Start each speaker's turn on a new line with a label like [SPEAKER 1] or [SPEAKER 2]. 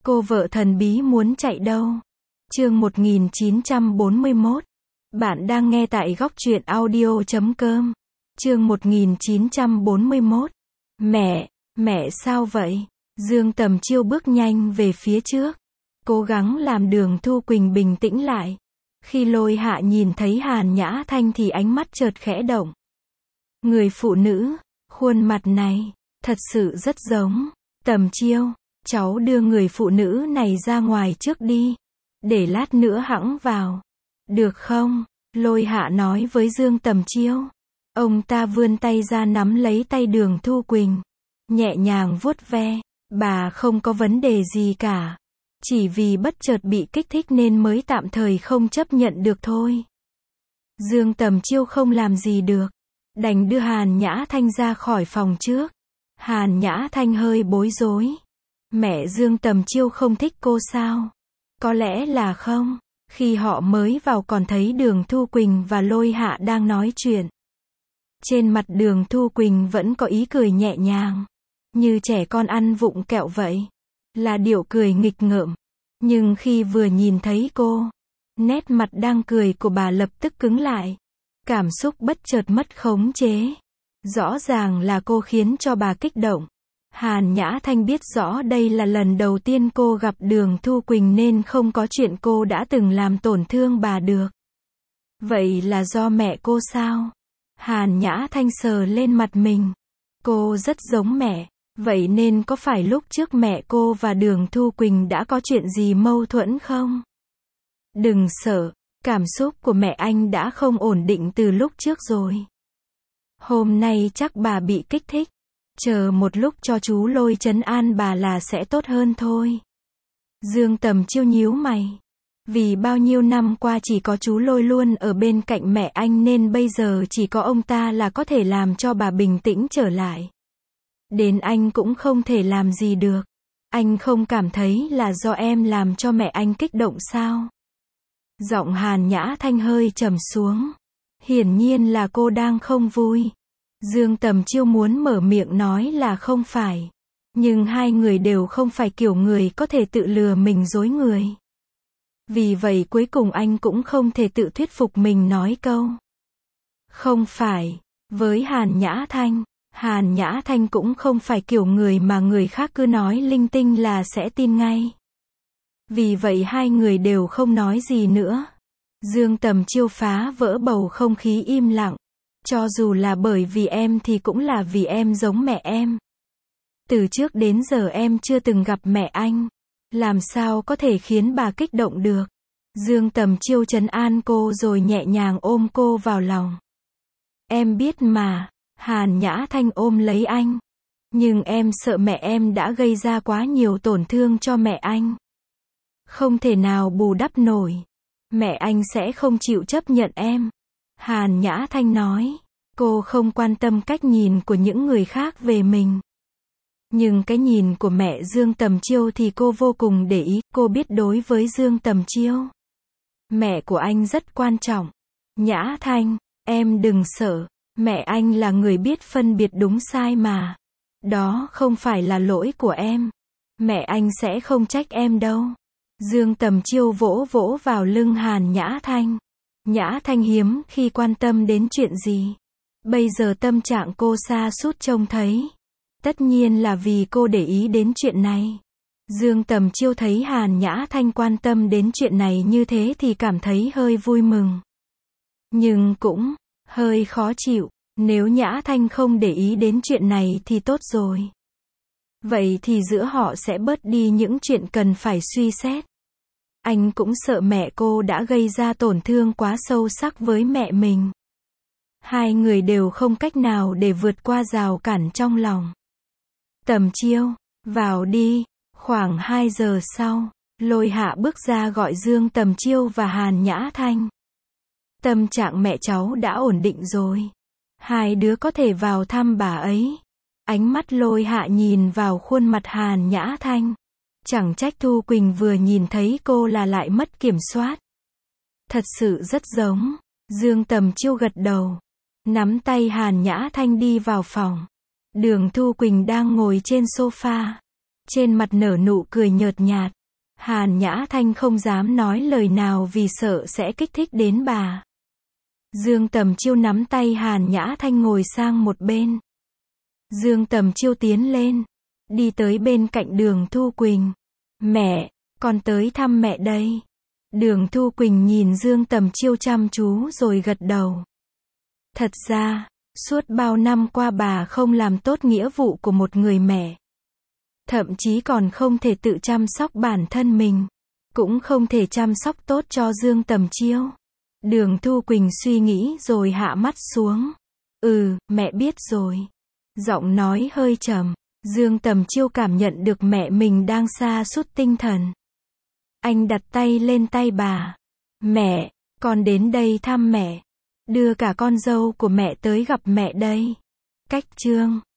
[SPEAKER 1] Cô vợ thần bí muốn chạy đâu? Chương 1941. Bạn đang nghe tại góc truyện audio.com. Chương 1941. Mẹ sao vậy? Dương Tầm Chiêu bước nhanh về phía trước, cố gắng làm Đường Thu Quỳnh bình tĩnh lại. Khi Lôi Hạ nhìn thấy Hàn Nhã Thanh thì ánh mắt chợt khẽ động. Người phụ nữ, khuôn mặt này, thật sự rất giống. Tầm Chiêu, cháu đưa người phụ nữ này ra ngoài trước đi, để lát nữa hẵng vào. Được không? Lôi Hạ nói với Dương Tầm Chiêu. Ông ta vươn tay ra nắm lấy tay Đường Thu Quỳnh, nhẹ nhàng vuốt ve. Bà không có vấn đề gì cả, chỉ vì bất chợt bị kích thích nên mới tạm thời không chấp nhận được thôi. Dương Tầm Chiêu không làm gì được, đành đưa Hàn Nhã Thanh ra khỏi phòng trước. Hàn Nhã Thanh hơi bối rối. Mẹ Dương Tầm Chiêu không thích cô sao? Có lẽ là không. Khi họ mới vào còn thấy Đường Thu Quỳnh và Lôi Hạ đang nói chuyện. Trên mặt Đường Thu Quỳnh vẫn có ý cười nhẹ nhàng, như trẻ con ăn vụng kẹo vậy. Là điệu cười nghịch ngợm. Nhưng khi vừa nhìn thấy cô, nét mặt đang cười của bà lập tức cứng lại. Cảm xúc bất chợt mất khống chế. Rõ ràng là cô khiến cho bà kích động. Hàn Nhã Thanh biết rõ đây là lần đầu tiên cô gặp Đường Thu Quỳnh nên không có chuyện cô đã từng làm tổn thương bà được. Vậy là do mẹ cô sao? Hàn Nhã Thanh sờ lên mặt mình. Cô rất giống mẹ. Vậy nên có phải lúc trước mẹ cô và Đường Thu Quỳnh đã có chuyện gì mâu thuẫn không? Đừng sợ, cảm xúc của mẹ anh đã không ổn định từ lúc trước rồi. Hôm nay chắc bà bị kích thích. Chờ một lúc cho chú Lôi trấn an bà là sẽ tốt hơn thôi. Dương Tầm Chiêu nhíu mày. Vì bao nhiêu năm qua chỉ có chú Lôi luôn ở bên cạnh mẹ anh nên bây giờ chỉ có ông ta là có thể làm cho bà bình tĩnh trở lại. Đến anh cũng không thể làm gì được. Anh không cảm thấy là do em làm cho mẹ anh kích động sao? Giọng Hàn Nhã Thanh hơi trầm xuống. Hiển nhiên là cô đang không vui. Dương Tầm Chiêu muốn mở miệng nói là không phải. Nhưng hai người đều không phải kiểu người có thể tự lừa mình dối người. Vì vậy cuối cùng anh cũng không thể tự thuyết phục mình nói câu không phải. Với Hàn Nhã Thanh cũng không phải kiểu người mà người khác cứ nói linh tinh là sẽ tin ngay. Vì vậy hai người đều không nói gì nữa. Dương Tầm Chiêu phá vỡ bầu không khí im lặng. Cho dù là bởi vì em thì cũng là vì em giống mẹ em. Từ trước đến giờ em chưa từng gặp mẹ anh. Làm sao có thể khiến bà kích động được? Dương Tầm Chiêu trấn an cô rồi nhẹ nhàng ôm cô vào lòng. Em biết mà. Hàn Nhã Thanh ôm lấy anh. Nhưng em sợ mẹ em đã gây ra quá nhiều tổn thương cho mẹ anh. Không thể nào bù đắp nổi. Mẹ anh sẽ không chịu chấp nhận em. Hàn Nhã Thanh nói. Cô không quan tâm cách nhìn của những người khác về mình. Nhưng cái nhìn của mẹ Dương Tầm Chiêu thì cô vô cùng để ý. Cô biết đối với Dương Tầm Chiêu, mẹ của anh rất quan trọng. Nhã Thanh, em đừng sợ. Mẹ anh là người biết phân biệt đúng sai mà. Đó không phải là lỗi của em. Mẹ anh sẽ không trách em đâu. Dương Tầm Chiêu vỗ vỗ vào lưng Hàn Nhã Thanh. Nhã Thanh hiếm khi quan tâm đến chuyện gì. Bây giờ tâm trạng cô sa sút trông thấy. Tất nhiên là vì cô để ý đến chuyện này. Dương Tầm Chiêu thấy Hàn Nhã Thanh quan tâm đến chuyện này như thế thì cảm thấy hơi vui mừng. Nhưng cũng hơi khó chịu. Nếu Nhã Thanh không để ý đến chuyện này thì tốt rồi. Vậy thì giữa họ sẽ bớt đi những chuyện cần phải suy xét. Anh cũng sợ mẹ cô đã gây ra tổn thương quá sâu sắc với mẹ mình. Hai người đều không cách nào để vượt qua rào cản trong lòng. Tầm Chiêu, vào đi. Khoảng 2 giờ sau, Lôi Hạ bước ra gọi Dương Tầm Chiêu và Hàn Nhã Thanh. Tâm trạng mẹ cháu đã ổn định rồi. Hai đứa có thể vào thăm bà ấy. Ánh mắt Lôi Hạ nhìn vào khuôn mặt Hàn Nhã Thanh. Chẳng trách Thu Quỳnh vừa nhìn thấy cô là lại mất kiểm soát. Thật sự rất giống. Dương Tầm Chiêu gật đầu. Nắm tay Hàn Nhã Thanh đi vào phòng. Đường Thu Quỳnh đang ngồi trên sofa. trên mặt nở nụ cười nhợt nhạt. Hàn Nhã Thanh không dám nói lời nào vì sợ sẽ kích thích đến bà. Dương Tầm Chiêu nắm tay Hàn Nhã Thanh ngồi sang một bên. Dương Tầm Chiêu tiến lên, đi tới bên cạnh Đường Thu Quỳnh. Mẹ, con tới thăm mẹ đây. Đường Thu Quỳnh nhìn Dương Tầm Chiêu chăm chú rồi gật đầu. Thật ra, suốt bao năm qua bà không làm tốt nghĩa vụ của một người mẹ. Thậm chí còn không thể tự chăm sóc bản thân mình. Cũng không thể chăm sóc tốt cho Dương Tầm Chiêu. Đường Thu Quỳnh suy nghĩ rồi hạ mắt xuống. Mẹ biết rồi. Giọng nói hơi trầm. Dương Tầm Chiêu cảm nhận được mẹ mình đang sa sút tinh thần. Anh đặt tay lên tay bà. Mẹ, con đến đây thăm mẹ. Đưa cả con dâu của mẹ tới gặp mẹ đây. Cách chương